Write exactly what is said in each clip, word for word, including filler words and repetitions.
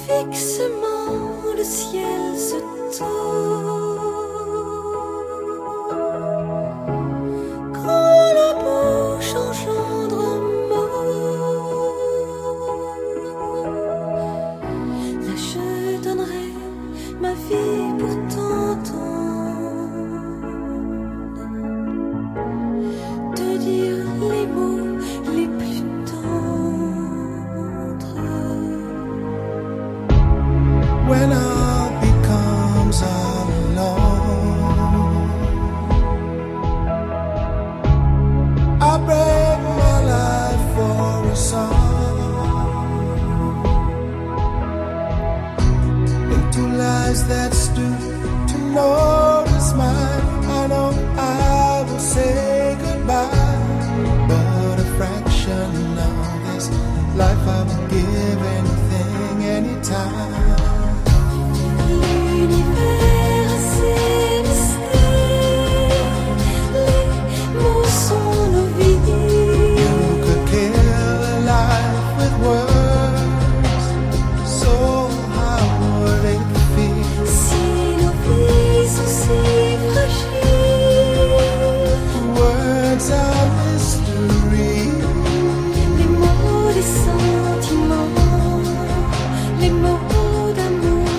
fixement le ciel se tord. Quand la bouche engendre un mot, là je donnerai ma vie pour t'entendre, te dire les mots les plus tendres. When all becomes alone, I break my life for a song, into lies that stood to notice mine. I know I will say goodbye, but a fraction of this life I would give anything, anytime. L'univers a ses mystères, les mots sont nos vies. You could kill a life with words, so how would it feel? Si nos vies sont si fragiles, Words are mystery. les mots des sentiments, les mots d'amour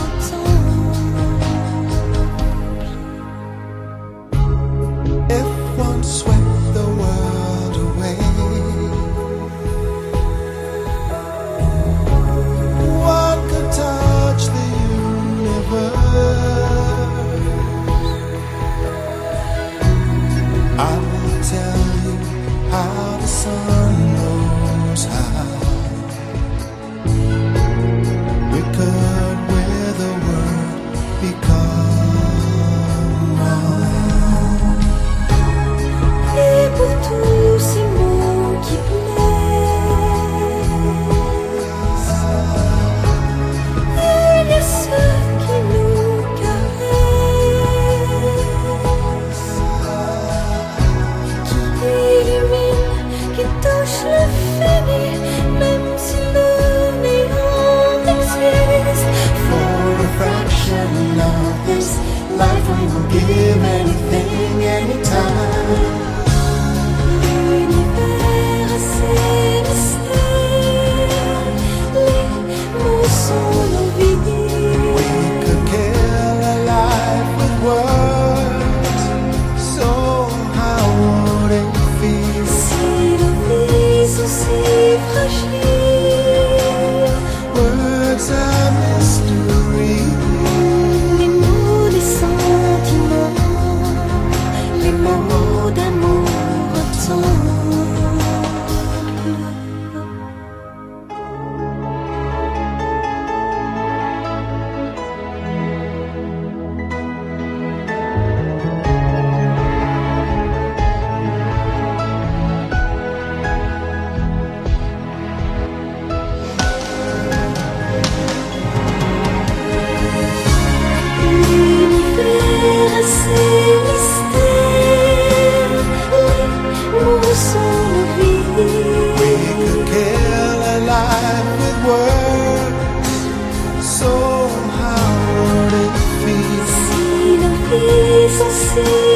ensemble. If one swept the world away, one could touch the universe. I will tell you how the sun knows how. We could with a word become one. Et pour tous ces mots qui blessent, il y a ceux qui nous caressent, qui illuminent, qui touchent l'infini, même si le néant existe. For a fraction of this life we will give anything, anytime. L'univers a ses mystères, les mots sont nos vies. We could kill a life with words, so how would it feel? Si nos vies sont si fragiles, Words are mystery. les mots des sentiments, les mots d'amour ensemble. L'univers a ses mystères, les mots sont nos vies. We could kill a life with words, so how would it feel? Si nos vies sont si